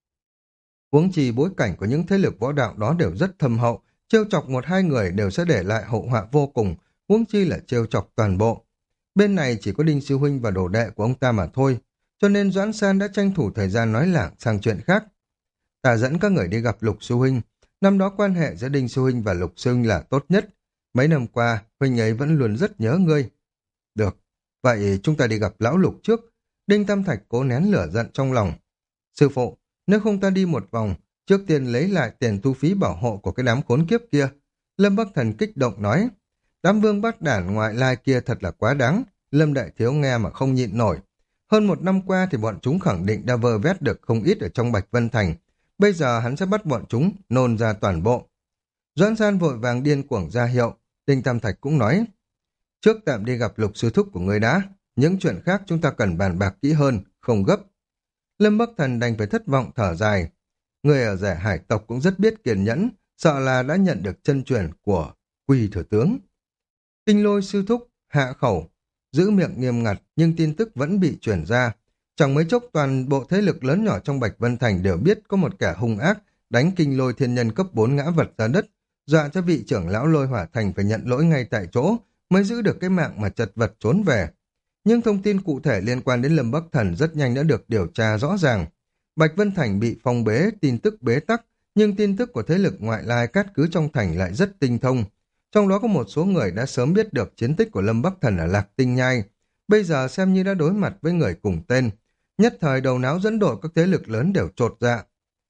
Huống chi bối cảnh của những thế lực võ đạo đó đều rất thâm hậu, trêu chọc một hai người đều sẽ để lại hậu họa vô cùng, huống chi là trêu chọc toàn bộ. Bên này chỉ có Đinh sư huynh và đồ đệ của ông ta mà thôi, cho nên Doãn San đã tranh thủ thời gian nói lảng sang chuyện khác. Ta dẫn các người đi gặp Lục sư huynh, năm đó quan hệ giữa Đinh sư huynh và Lục sư huynh là tốt nhất, mấy năm qua huynh ấy vẫn luôn rất nhớ ngươi. Được, vậy chúng ta đi gặp lão Lục trước. Đinh Tam Thạch cố nén lửa giận trong lòng. Sư phụ, nếu không ta đi một vòng, trước tiên lấy lại tiền thu phí bảo hộ của cái đám khốn kiếp kia. Lâm Bắc Thần kích động nói, đám vương bát đản ngoại lai kia thật là quá đáng. Lâm Đại Thiếu nghe mà không nhịn nổi. Hơn một năm qua thì bọn chúng khẳng định đã vơ vét được không ít ở trong Bạch Vân Thành. Bây giờ hắn sẽ bắt bọn chúng nôn ra toàn bộ. Doãn San vội vàng điên cuồng ra hiệu. Đinh Tam Thạch cũng nói, trước tạm đi gặp Lục sư thúc của người đã. Những chuyện khác chúng ta cần bàn bạc kỹ hơn, không gấp. Lâm Bắc Thần đành phải thất vọng thở dài. Người ở Rẻ Hải tộc cũng rất biết kiên nhẫn, sợ là đã nhận được chân truyền của Quỳ thừa tướng. Kinh Lôi sư thúc hạ khẩu, giữ miệng nghiêm ngặt nhưng tin tức vẫn bị truyền ra. Chẳng mấy chốc toàn bộ thế lực lớn nhỏ trong Bạch Vân Thành đều biết có một kẻ hung ác đánh Kinh Lôi thiên nhân cấp bốn ngã vật ra đất, dọa cho vị trưởng lão Lôi Hỏa Thành phải nhận lỗi ngay tại chỗ mới giữ được cái mạng mà chật vật trốn về. Nhưng thông tin cụ thể liên quan đến Lâm Bắc Thần rất nhanh đã được điều tra rõ ràng. Bạch Vân Thành bị phong bế, tin tức bế tắc, nhưng tin tức của thế lực ngoại lai cát cứ trong thành lại rất tinh thông. Trong đó có một số người đã sớm biết được chiến tích của Lâm Bắc Thần ở Lạc Tinh Nhai. bây giờ xem như đã đối mặt với người cùng tên. Nhất thời đầu não dẫn đội các thế lực lớn đều chột dạ.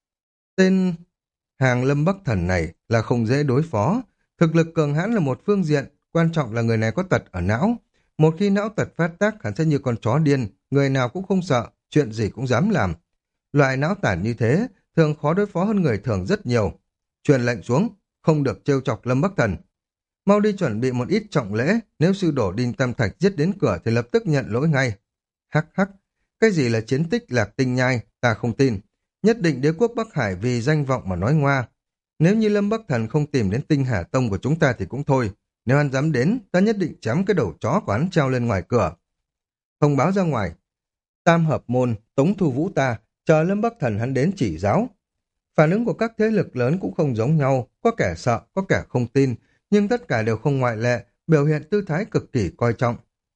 Tên hàng Lâm Bắc Thần này là không dễ đối phó. Thực lực cường hãn là một phương diện, quan trọng là người này có tật ở não. Một khi não tật phát tác, hắn sẽ như con chó điên, người nào cũng không sợ, chuyện gì cũng dám làm. Loại não tản như thế, thường khó đối phó hơn người thường rất nhiều. Truyền lệnh xuống, không được trêu chọc Lâm Bắc Thần. Mau đi chuẩn bị một ít trọng lễ, nếu sư đổ Đinh Tam Thạch giết đến cửa thì lập tức nhận lỗi ngay. Hắc hắc, cái gì là chiến tích Lạc Tinh Nhai, ta không tin. Nhất định đế quốc Bắc Hải vì danh vọng mà nói ngoa. Nếu như Lâm Bắc Thần không tìm đến Tinh Hà Tông của chúng ta thì cũng thôi. Nếu hắn dám đến, ta nhất định chém cái đầu chó của hắn treo lên ngoài cửa. Thông báo ra ngoài. Tam hợp môn, Tống Thu Vũ ta, chờ Lâm Bắc Thần hắn đến chỉ giáo. Phản ứng của các thế lực lớn cũng không giống nhau, có kẻ sợ, có kẻ không tin, nhưng tất cả đều không ngoại lệ, biểu hiện tư thái cực kỳ coi trọng.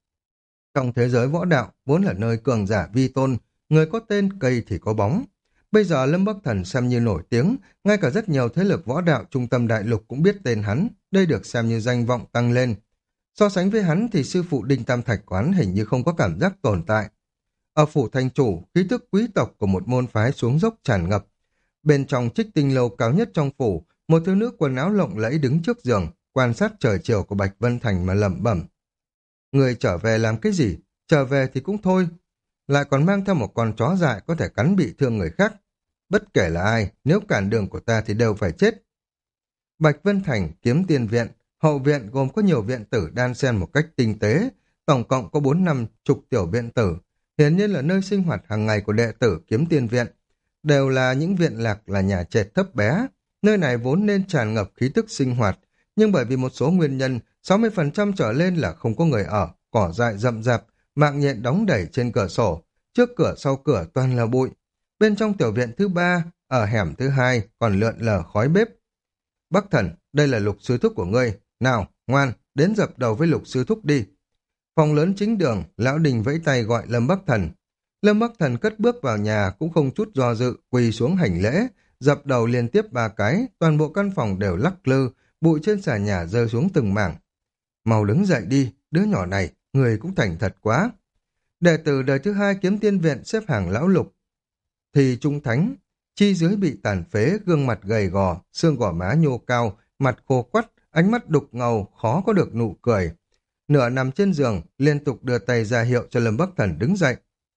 Trong thế giới võ đạo, vốn là nơi cường giả vi tôn, người có tên cây thì có bóng. Bây giờ Lâm Bắc Thần xem như nổi tiếng, ngay cả rất nhiều thế lực võ đạo trung tâm đại lục cũng biết tên hắn, đây được xem như danh vọng tăng lên. So sánh với hắn thì sư phụ Đinh Tam Thạch của hắn hình như không có cảm giác tồn tại. Ở phủ thành chủ, khí tức quý tộc của một môn phái xuống dốc tràn ngập. Bên trong Trích Tinh Lâu cao nhất trong phủ, một thiếu nữ quần áo lộng lẫy đứng trước giường, quan sát trời chiều của Bạch Vân Thành mà lẩm bẩm. Người trở về làm cái gì? Trở về thì cũng thôi. Lại còn mang theo một con chó dại có thể cắn bị thương người khác. Bất kể là ai, nếu cản đường của ta thì đều phải chết. Bạch Vân Thành, Kiếm Tiên Viện, hậu viện gồm có nhiều viện tử đan xen một cách tinh tế, tổng cộng có bốn năm chục tiểu viện tử, hiển nhiên là nơi sinh hoạt hàng ngày của đệ tử Kiếm Tiên Viện. Đều là những viện lạc là nhà trệt thấp bé, nơi này vốn nên tràn ngập khí tức sinh hoạt, nhưng bởi vì một số nguyên nhân, sáu mươi phần trăm trở lên là không có người ở, cỏ dại rậm rạp, mạng nhện đóng đẩy trên cửa sổ, trước cửa sau cửa toàn là bụi. Bên trong tiểu viện thứ ba, ở hẻm thứ hai còn lượn lờ khói bếp. Bắc Thần, đây là Lục sư thúc của ngươi, nào, ngoan, đến dập đầu với Lục sư thúc đi. Phòng lớn chính đường, lão Đình vẫy tay gọi Lâm Bắc Thần. Lâm Bắc Thần cất bước vào nhà cũng không chút do dự, quỳ xuống hành lễ, dập đầu liên tiếp ba cái, toàn bộ căn phòng đều lắc lư, bụi trên xà nhà rơi xuống từng mảng. Mau đứng dậy đi, đứa nhỏ này, người cũng thành thật quá. Đệ tử đời thứ hai Kiếm Tiên Viện xếp hàng lão Lục. Thì Trung Thánh, chi dưới bị tàn phế, gương mặt gầy gò, xương gò má nhô cao, mặt khô quắt, ánh mắt đục ngầu, khó có được nụ cười. Nửa nằm trên giường, liên tục đưa tay ra hiệu cho Lâm Bắc Thần đứng dậy.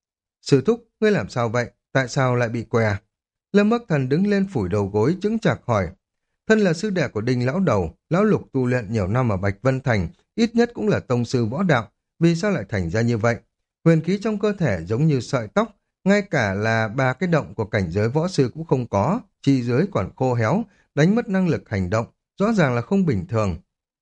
Sư thúc, ngươi làm sao vậy? Tại sao lại bị què? Lâm Bắc Thần đứng lên phủi đầu gối, chững chạc hỏi. Thân là sư đệ của Đinh lão đầu, lão Lục tu luyện nhiều năm ở Bạch Vân Thành, ít nhất cũng là tông sư võ đạo, vì sao lại thành ra như vậy? Huyền khí trong cơ thể giống như sợi tóc, ngay cả là ba cái động của cảnh giới võ sư cũng không có, chi dưới còn khô héo, đánh mất năng lực hành động, rõ ràng là không bình thường.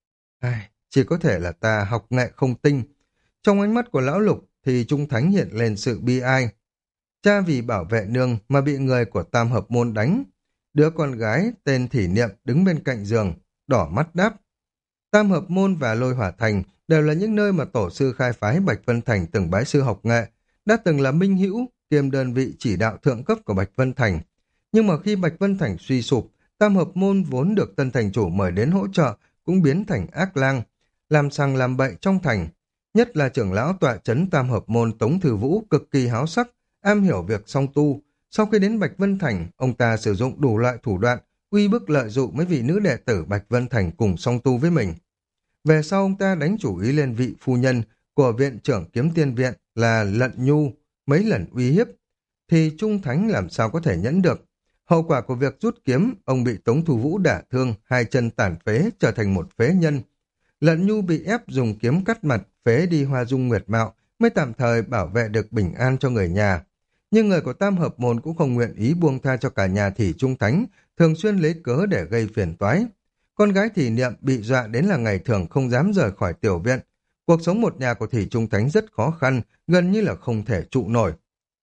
Ai, chỉ có thể là ta học nghệ không tinh. Trong ánh mắt của lão Lục thì Trung Thánh hiện lên sự bi ai. Cha vì bảo vệ nương mà bị người của Tam Hợp Môn đánh. Đứa con gái tên Thỉ Niệm đứng bên cạnh giường, đỏ mắt đáp. Tam Hợp Môn và Lôi Hỏa Thành đều là những nơi mà tổ sư khai phái Bạch Vân Thành từng bái sư học nghệ, đã từng là minh hữu, kiêm đơn vị chỉ đạo thượng cấp của Bạch Vân Thành. Nhưng mà khi Bạch Vân Thành suy sụp, Tam Hợp Môn vốn được tân thành chủ mời đến hỗ trợ cũng biến thành ác lang, làm sằng làm bậy trong thành. Nhất là trưởng lão tọa trấn Tam Hợp Môn Tống Thư Vũ cực kỳ háo sắc, am hiểu việc song tu. Sau khi đến Bạch Vân Thành, ông ta sử dụng đủ loại thủ đoạn, uy bức lợi dụng mấy vị nữ đệ tử Bạch Vân Thành cùng song tu với mình. Về sau ông ta đánh chủ ý lên vị phu nhân của viện trưởng Kiếm Tiên Viện là Lận Nhu, mấy lần uy hiếp, thì Trung Thánh làm sao có thể nhẫn được. Hậu quả của việc rút kiếm, ông bị Tống Thủ Vũ đả thương, hai chân tàn phế, trở thành một phế nhân. Lận Nhu bị ép dùng kiếm cắt mặt, phế đi Hoa Dung Nguyệt Mạo, mới tạm thời bảo vệ được bình an cho người nhà. Nhưng người của Tam Hợp Môn cũng không nguyện ý buông tha cho cả nhà Thỉ Trung Thánh, thường xuyên lấy cớ để gây phiền toái. Con gái Thỉ Niệm bị dọa đến là ngày thường không dám rời khỏi tiểu viện. Cuộc sống một nhà của Thỉ Trung Thánh rất khó khăn, gần như là không thể trụ nổi.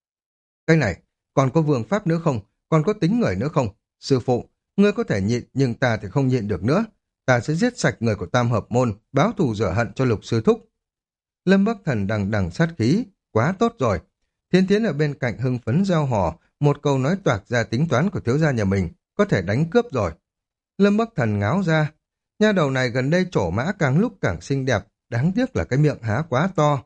Cái này, còn có vương pháp nữa không? Còn có tính người nữa không? Sư phụ, ngươi có thể nhịn nhưng ta thì không nhịn được nữa. Ta sẽ giết sạch người của Tam Hợp Môn, báo thù rửa hận cho Lục sư thúc. Lâm Bắc Thần đằng đằng sát khí, quá tốt rồi. Thiên Thiến ở bên cạnh hưng phấn reo hò, một câu nói toạc ra tính toán của thiếu gia nhà mình, có thể đánh cướp rồi. Lâm Bắc Thần ngáo ra, nha đầu này gần đây trổ mã càng lúc càng xinh đẹp, đáng tiếc là cái miệng há quá to.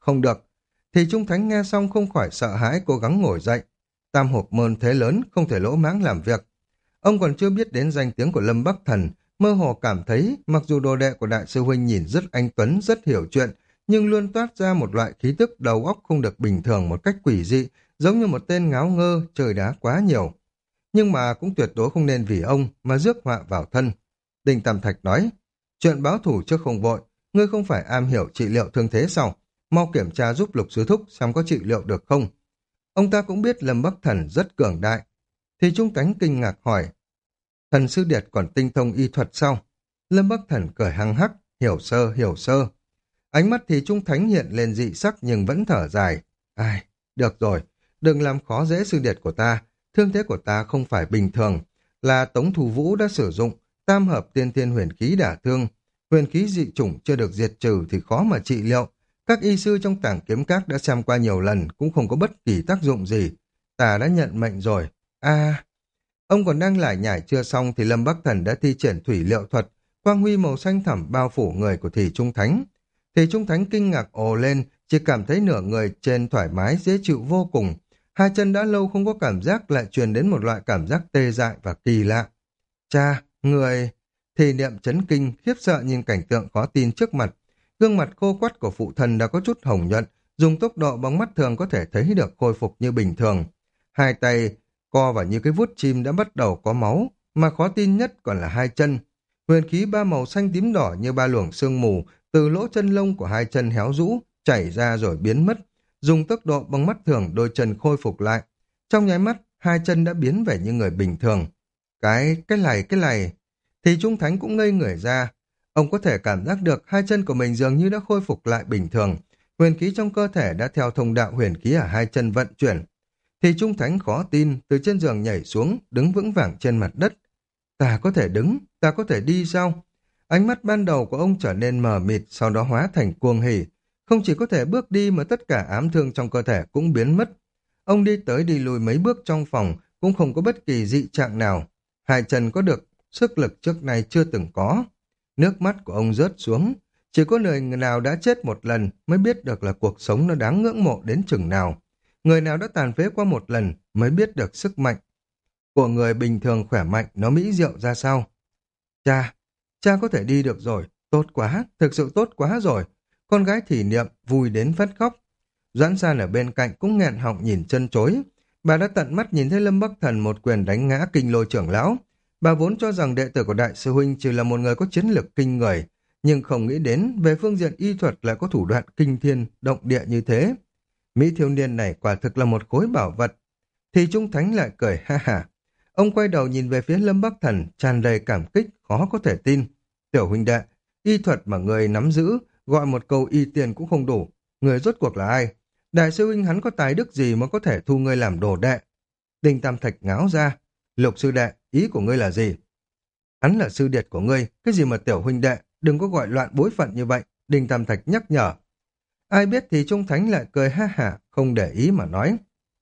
Không được. Thì Trung Thánh nghe xong không khỏi sợ hãi cố gắng ngồi dậy. Tam hộp môn thế lớn, không thể lỗ mãng làm việc. Ông còn chưa biết đến danh tiếng của Lâm Bắc Thần, mơ hồ cảm thấy mặc dù đồ đệ của đại sư huynh nhìn rất anh tuấn, rất hiểu chuyện, nhưng luôn toát ra một loại khí tức đầu óc không được bình thường một cách quỷ dị, giống như một tên ngáo ngơ, chơi đá quá nhiều. Nhưng mà cũng tuyệt đối không nên vì ông mà rước họa vào thân. Đinh Tam Thạch nói, chuyện báo thủ trước không vội, ngươi không phải am hiểu trị liệu thương thế sao? Mau kiểm tra giúp Lục Sư Thúc xem có trị liệu được không? Ông ta cũng biết Lâm Bắc Thần rất cường đại. Thì Trung Tánh kinh ngạc hỏi, thần sư điệt còn tinh thông y thuật sao? Lâm Bắc Thần cười hăng hắc, hiểu sơ, hiểu sơ. Ánh mắt thì Trung Thánh hiện lên dị sắc nhưng vẫn thở dài. Ai, được rồi, đừng làm khó dễ sư điệt của ta. Thương thế của ta không phải bình thường, là Tống Thủ Vũ đã sử dụng tam hợp tiên thiên huyền khí đả thương. Huyền khí dị chủng chưa được diệt trừ thì khó mà trị liệu. Các y sư trong tảng kiếm các đã xem qua nhiều lần cũng không có bất kỳ tác dụng gì. Ta đã nhận mệnh rồi. À, ông còn đang lải nhải chưa xong thì Lâm Bắc Thần đã thi triển thủy liệu thuật, quang huy màu xanh thẳm bao phủ người của Thì Trung Thánh. Thì Trung Thánh kinh ngạc ồ lên, chỉ cảm thấy nửa người trên thoải mái dễ chịu vô cùng. Hai chân đã lâu không có cảm giác lại truyền đến một loại cảm giác tê dại và kỳ lạ. Cha, người... Thì Niệm chấn kinh, khiếp sợ nhìn cảnh tượng khó tin trước mặt. Gương mặt khô quắt của phụ thần đã có chút hồng nhuận, dùng tốc độ bóng mắt thường có thể thấy được khôi phục như bình thường. Hai tay co vào như cái vuốt chim đã bắt đầu có máu, mà khó tin nhất còn là hai chân. Huyền khí ba màu xanh tím đỏ như ba luồng sương mù, từ lỗ chân lông của hai chân héo rũ, chảy ra rồi biến mất. Dùng tốc độ bằng mắt thường đôi chân khôi phục lại. Trong nháy mắt, hai chân đã biến về như người bình thường. Cái, cái này, cái này... Thì Trung Thánh cũng ngây người ra. Ông có thể cảm giác được hai chân của mình dường như đã khôi phục lại bình thường. Huyền khí trong cơ thể đã theo thông đạo huyền khí ở hai chân vận chuyển. Thì Trung Thánh khó tin, từ trên giường nhảy xuống, đứng vững vàng trên mặt đất. Ta có thể đứng, ta có thể đi sao? Ánh mắt ban đầu của ông trở nên mờ mịt, sau đó hóa thành cuồng hỉ. Không chỉ có thể bước đi mà tất cả ám thương trong cơ thể cũng biến mất. Ông đi tới đi lùi mấy bước trong phòng, cũng không có bất kỳ dị trạng nào. Hai chân có được sức lực trước nay chưa từng có. Nước mắt của ông rớt xuống. Chỉ có người nào đã chết một lần mới biết được là cuộc sống nó đáng ngưỡng mộ đến chừng nào. Người nào đã tàn phế qua một lần mới biết được sức mạnh của người bình thường khỏe mạnh nó mỹ diệu ra sao. Cha, cha có thể đi được rồi. Tốt quá, thực sự tốt quá rồi. Con gái Thì Niệm vui đến phát khóc. Doãn San ở bên cạnh cũng nghẹn họng nhìn chân chối. Bà đã tận mắt nhìn thấy Lâm Bắc Thần một quyền đánh ngã Kinh Lôi trưởng lão. Bà vốn cho rằng đệ tử của đại sư huynh chỉ là một người có chiến lược kinh người, nhưng không nghĩ đến về phương diện y thuật lại có thủ đoạn kinh thiên, động địa như thế. Mỹ thiếu niên này quả thực là một khối bảo vật. Thì Trung Thánh lại cười ha ha. Ông quay đầu nhìn về phía Lâm Bắc Thần, tràn đầy cảm kích, khó có thể tin. Tiểu huynh đệ, y thuật mà người nắm giữ, gọi một câu y tiền cũng không đủ. Người rốt cuộc là ai? Đại sư huynh hắn có tài đức gì mà có thể thu ngươi làm đồ đệ? Đinh Tam Thạch ngáo ra. Lục sư đệ, ý của ngươi là gì? Hắn là sư điệt của ngươi, cái gì mà tiểu huynh đệ, đừng có gọi loạn bối phận như vậy. Đinh Tam Thạch nhắc nhở. Ai biết thì Trung Thánh lại cười ha hả, không để ý mà nói.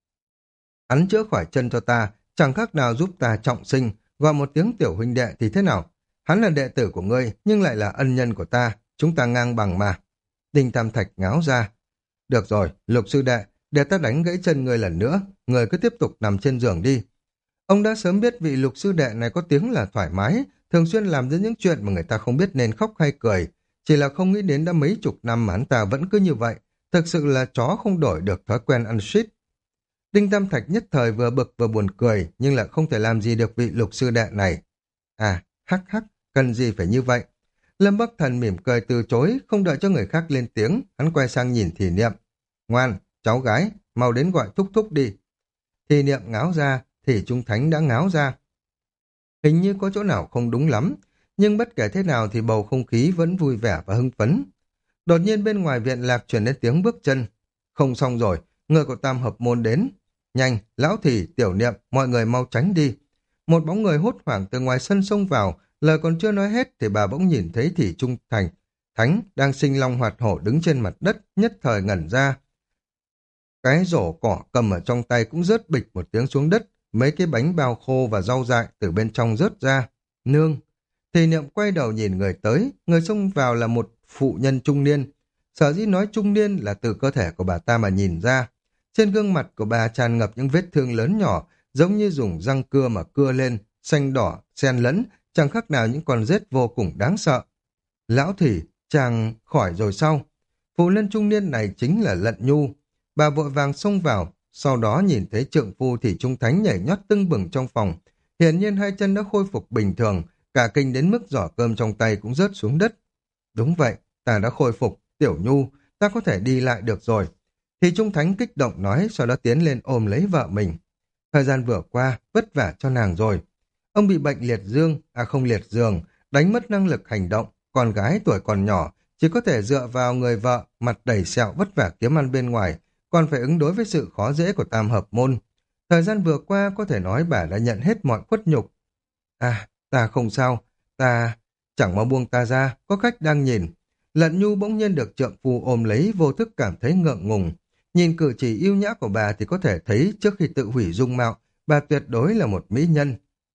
Hắn chữa khỏi chân cho ta, chẳng khác nào giúp ta trọng sinh, gọi một tiếng tiểu huynh đệ thì thế nào? Hắn là đệ tử của ngươi, nhưng lại là ân nhân của ta, chúng ta ngang bằng mà. Đinh Tam Thạch ngáo ra. Được rồi, Lục sư đệ, để ta đánh gãy chân ngươi lần nữa, ngươi cứ tiếp tục nằm trên giường đi. Ông đã sớm biết vị Lục sư đệ này có tiếng là thoải mái, thường xuyên làm ra những chuyện mà người ta không biết nên khóc hay cười. Chỉ là không nghĩ đến đã mấy chục năm mà hắn ta vẫn cứ như vậy, thực sự là chó không đổi được thói quen ăn shit. Đinh Tam Thạch nhất thời vừa bực vừa buồn cười, nhưng lại không thể làm gì được vị Lục sư đệ này. À, hắc hắc, cần gì phải như vậy? Lâm Bắc Thần mỉm cười từ chối, không đợi cho người khác lên tiếng, hắn quay sang nhìn Thì Niệm. Ngoan, cháu gái, mau đến gọi thúc thúc đi. Thì Niệm ngáo ra, thì Trung Thánh đã ngáo ra. Hình như có chỗ nào không đúng lắm, nhưng bất kể thế nào thì bầu không khí vẫn vui vẻ và hưng phấn. Đột nhiên bên ngoài viện lạc truyền đến tiếng bước chân. Không xong rồi, người của Tam Hợp Môn đến. Nhanh, lão Thì, Tiểu Niệm, mọi người mau tránh đi. Một bóng người hốt hoảng từ ngoài sân xông vào, lời còn chưa nói hết thì bà bỗng nhìn thấy Thì Trung Thành Thánh đang sinh long hoạt hổ đứng trên mặt đất, nhất thời ngẩn ra. Cái rổ cỏ cầm ở trong tay cũng rớt bịch một tiếng xuống đất, mấy cái bánh bao khô và rau dại từ bên trong rớt ra. Nương! Thì Niệm quay đầu nhìn người tới, người xông vào là một phụ nhân trung niên. Sở dĩ nói trung niên là từ cơ thể của bà ta mà nhìn ra. Trên gương mặt của bà tràn ngập những vết thương lớn nhỏ, giống như dùng răng cưa mà cưa lên, xanh đỏ, xen lẫn, chẳng khác nào những con rết vô cùng đáng sợ. Lão Thủy, chàng khỏi rồi sao? Phụ nhân trung niên này chính là Lận Nhu. Bà vội vàng xông vào, sau đó nhìn thấy trượng phu Thủy Trung Thánh nhảy nhót tưng bừng trong phòng. Hiển nhiên hai chân đã khôi phục bình thường, cả kinh đến mức giỏ cơm trong tay cũng rớt xuống đất. Đúng vậy, ta đã khôi phục, Tiểu Nhu, ta có thể đi lại được rồi. Thì Trung Thánh kích động nói, sau đó tiến lên ôm lấy vợ mình. Thời gian vừa qua, vất vả cho nàng rồi. Ông bị bệnh liệt dương, à không liệt giường, đánh mất năng lực hành động, con gái tuổi còn nhỏ, chỉ có thể dựa vào người vợ, mặt đầy sẹo vất vả kiếm ăn bên ngoài, còn phải ứng đối với sự khó dễ của tam hợp môn. Thời gian vừa qua có thể nói bà đã nhận hết mọi khuất nhục. À, ta không sao, ta... Chẳng mau buông ta ra, có khách đang nhìn. Lận Nhu bỗng nhiên được trượng phu ôm lấy, vô thức cảm thấy ngượng ngùng. Nhìn cử chỉ yêu nhã của bà thì có thể thấy trước khi tự hủy dung mạo, bà tuyệt đối là một mỹ nhân.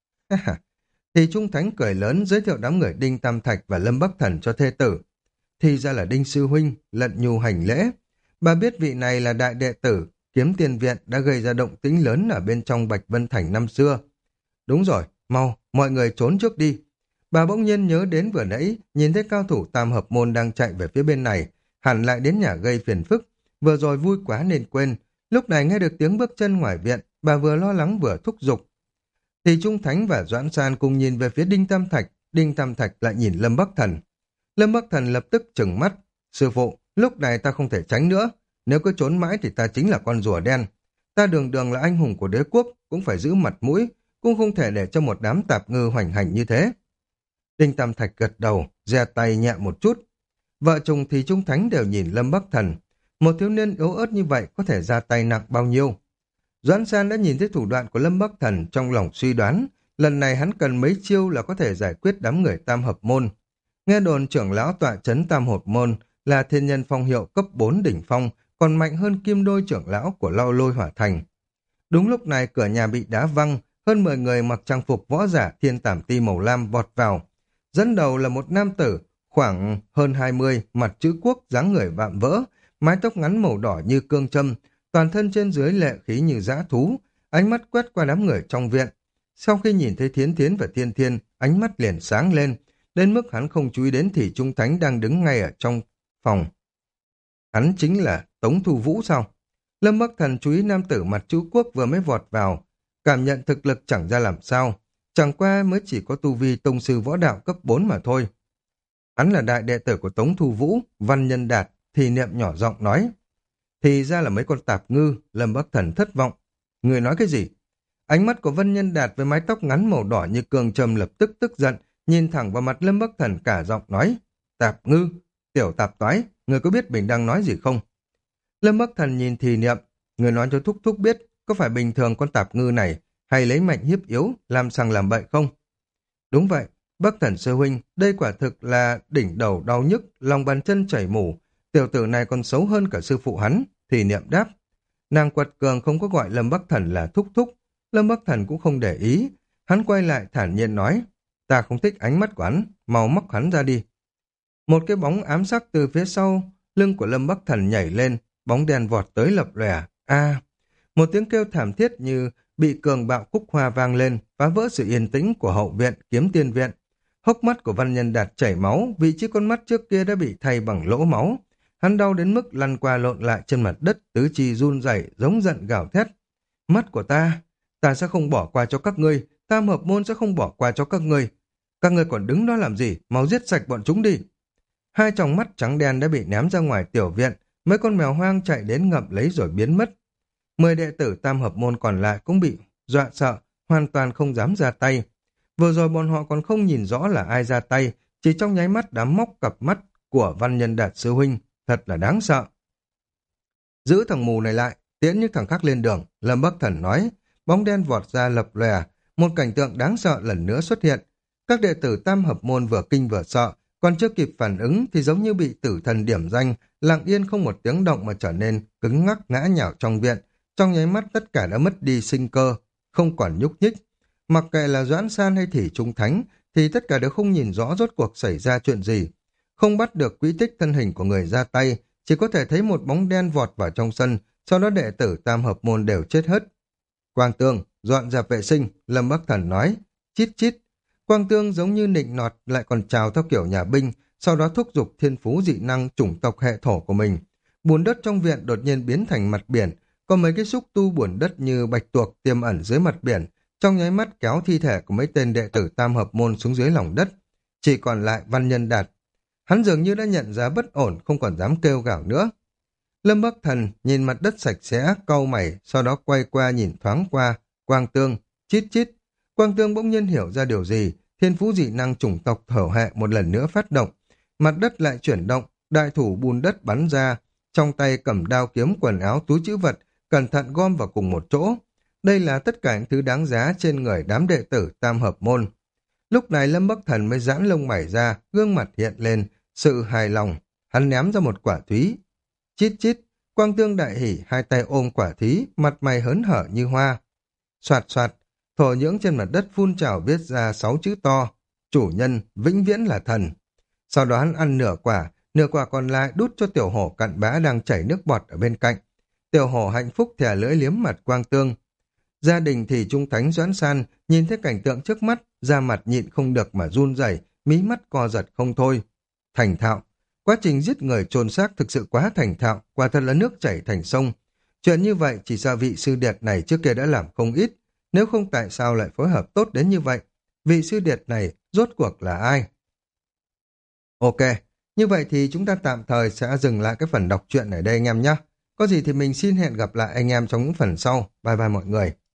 Thì Trung Thánh cười lớn giới thiệu đám người Đinh Tam Thạch và Lâm Bắc Thần cho thê tử. Thì ra là Đinh Sư Huynh, Lận Nhu hành lễ. Bà biết vị này là đại đệ tử, Kiếm Tiên Viện đã gây ra động tĩnh lớn ở bên trong Bạch Vân Thành năm xưa. Đúng rồi, mau, mọi người trốn trước đi. Bà bỗng nhiên nhớ đến vừa nãy, nhìn thấy cao thủ tam hợp môn đang chạy về phía bên này, hẳn lại đến nhà gây phiền phức. Vừa rồi vui quá nên quên, lúc này nghe được tiếng bước chân ngoài viện, bà vừa lo lắng vừa thúc giục. Thì Trung Thánh và Doãn San cùng nhìn về phía Đinh Tam Thạch, Đinh Tam Thạch lại nhìn Lâm Bắc Thần. Lâm Bắc Thần lập tức trừng mắt, sư phụ, lúc này ta không thể tránh nữa, nếu cứ trốn mãi thì ta chính là con rùa đen. Ta đường đường là anh hùng của đế quốc, cũng phải giữ mặt mũi, cũng không thể để cho một đám tạp ngư hoành hành như thế. Đinh Tam Thạch gật đầu, giơ tay nhẹ một chút. Vợ chồng thì Trung Thánh đều nhìn Lâm Bắc Thần. Một thiếu niên yếu ớt như vậy có thể ra tay nặng bao nhiêu? Doãn San đã nhìn thấy thủ đoạn của Lâm Bắc Thần, trong lòng suy đoán, lần này hắn cần mấy chiêu là có thể giải quyết đám người tam hợp môn. Nghe đồn trưởng lão tọa trấn tam hợp môn là thiên nhân phong hiệu cấp bốn đỉnh phong, còn mạnh hơn kim đôi trưởng lão của Lao Lôi Hỏa Thành. Đúng lúc này cửa nhà bị đá văng, hơn mười người mặc trang phục võ giả thiên tảm ti màu lam vọt vào. Dẫn đầu là một nam tử, khoảng hơn hai mươi, mặt chữ quốc, dáng người vạm vỡ, mái tóc ngắn màu đỏ như cương châm, toàn thân trên dưới lệ khí như dã thú, ánh mắt quét qua đám người trong viện. Sau khi nhìn thấy Thiến Thiến và Thiên Thiên, ánh mắt liền sáng lên, đến mức hắn không chú ý đến Thủy Trung Thánh đang đứng ngay ở trong phòng. Hắn chính là Tống Thu Vũ sao? Lâm Bắc Thần chú ý nam tử mặt chữ quốc vừa mới vọt vào, cảm nhận thực lực chẳng ra làm sao, chẳng qua mới chỉ có tu vi tông sư võ đạo cấp bốn mà thôi. Hắn là đại đệ tử của Tống Thu Vũ, Văn Nhân Đạt, thì niệm nhỏ giọng nói. Thì ra là mấy con tạp ngư, Lâm Bắc Thần thất vọng. Người nói cái gì? Ánh mắt của Văn Nhân Đạt với mái tóc ngắn màu đỏ như cương châm lập tức tức giận, nhìn thẳng vào mặt Lâm Bắc Thần cả giọng nói. Tạp ngư, tiểu tạp toái, người có biết mình đang nói gì không? Lâm Bắc Thần nhìn thì niệm, người nói cho Thúc Thúc biết, có phải bình thường con tạp ngư này hay lấy mạnh hiếp yếu, làm sằng làm bậy không? Đúng vậy, Bắc Thần sư huynh, đây quả thực là đỉnh đầu đau nhức, lòng bàn chân chảy mủ, tiểu tử này còn xấu hơn cả sư phụ hắn, thì niệm đáp. Nàng quật cường không có gọi Lâm Bắc Thần là Thúc Thúc, Lâm Bắc Thần cũng không để ý, hắn quay lại thản nhiên nói, ta không thích ánh mắt của hắn, mau móc hắn ra đi. Một cái bóng ám sắc từ phía sau, lưng của Lâm Bắc Thần nhảy lên, bóng đèn vọt tới lập lòe, a một tiếng kêu thảm thiết như bị cường bạo khúc hoa vang lên, phá vỡ sự yên tĩnh của hậu viện Kiếm Tiên Viện. Hốc mắt của Văn Nhân Đạt chảy máu, vị trí con mắt trước kia đã bị thay bằng lỗ máu. Hắn đau đến mức lăn qua lộn lại trên mặt đất, tứ chi run rẩy, giống giận gào thét. Mắt của ta, ta sẽ không bỏ qua cho các ngươi, tam hợp môn sẽ không bỏ qua cho các ngươi. Các ngươi còn đứng đó làm gì, mau giết sạch bọn chúng đi. Hai tròng mắt trắng đen đã bị ném ra ngoài tiểu viện, mấy con mèo hoang chạy đến ngậm lấy rồi biến mất. Mười đệ tử tam hợp môn còn lại cũng bị dọa sợ, hoàn toàn không dám ra tay. Vừa rồi bọn họ còn không nhìn rõ là ai ra tay, chỉ trong nháy mắt đã móc cặp mắt của Văn Nhân Đạt sư huynh, thật là đáng sợ. Giữ thằng mù này lại, tiễn những thằng khác lên đường, Lâm Bắc Thần nói, bóng đen vọt ra lập lòe, một cảnh tượng đáng sợ lần nữa xuất hiện. Các đệ tử tam hợp môn vừa kinh vừa sợ, còn chưa kịp phản ứng thì giống như bị tử thần điểm danh, lặng yên không một tiếng động mà trở nên cứng ngắc ngã nhào trong viện. Trong nháy mắt tất cả đã mất đi sinh cơ, không còn nhúc nhích. Mặc kệ là Doãn San hay Thủy Trung Thánh, thì tất cả đều không nhìn rõ rốt cuộc xảy ra chuyện gì. Không bắt được quỹ tích thân hình của người ra tay, chỉ có thể thấy một bóng đen vọt vào trong sân, sau đó đệ tử tam hợp môn đều chết hết. Quang Tương, dọn dẹp vệ sinh, Lâm Bắc Thần nói. Chít chít. Quang Tương giống như nịnh nọt lại còn chào theo kiểu nhà binh, sau đó thúc giục thiên phú dị năng chủng tộc hệ thổ của mình. Bùn đất trong viện đột nhiên biến thành mặt biển, có mấy cái xúc tu bùn đất như bạch tuộc tiềm ẩn dưới mặt biển, trong nháy mắt kéo thi thể của mấy tên đệ tử tam hợp môn xuống dưới lòng đất. Chỉ còn lại Văn Nhân Đạt. Hắn dường như đã nhận ra bất ổn, không còn dám kêu gào nữa. Lâm Bắc Thần nhìn mặt đất sạch sẽ, cau mày, sau đó quay qua nhìn thoáng qua. Quang Tương, chít chít. Quang Tương bỗng nhiên hiểu ra điều gì, thiên phú dị năng chủng tộc thổ hệ một lần nữa phát động. Mặt đất lại chuyển động, đại thủ bùn đất bắn ra, trong tay cầm đao kiếm quần áo túi trữ vật, cẩn thận gom vào cùng một chỗ. Đây là tất cả những thứ đáng giá trên người đám đệ tử tam hợp môn. Lúc này Lâm Bắc Thần mới giãn lông mày ra, gương mặt hiện lên sự hài lòng. Hắn ném ra một quả thúy. Chít chít, Quang Tương đại hỉ, hai tay ôm quả thúy, mặt mày hớn hở như hoa. Soạt soạt, thổ nhưỡng trên mặt đất phun trào viết ra sáu chữ to. Chủ nhân, vĩnh viễn là thần. Sau đó hắn ăn nửa quả, nửa quả còn lại đút cho tiểu hổ cặn bã đang chảy nước bọt ở bên cạnh. Tiểu hổ hạnh phúc thè lưỡi liếm mặt Quang Tương. Gia đình thì trung thánh Doãn San nhìn thấy cảnh tượng trước mắt, da mặt nhịn không được mà run rẩy, mí mắt co giật không thôi. Thành thạo, quá trình giết người chôn xác thực sự quá thành thạo, quả thật là nước chảy thành sông. Chuyện như vậy chỉ sợ vị sư điệt này trước kia đã làm không ít, nếu không tại sao lại phối hợp tốt đến như vậy? Vị sư điệt này rốt cuộc là ai? Ok, như vậy thì chúng ta tạm thời sẽ dừng lại cái phần đọc truyện ở đây anh em nhé. Có gì thì mình xin hẹn gặp lại anh em trong những phần sau. Bye bye mọi người.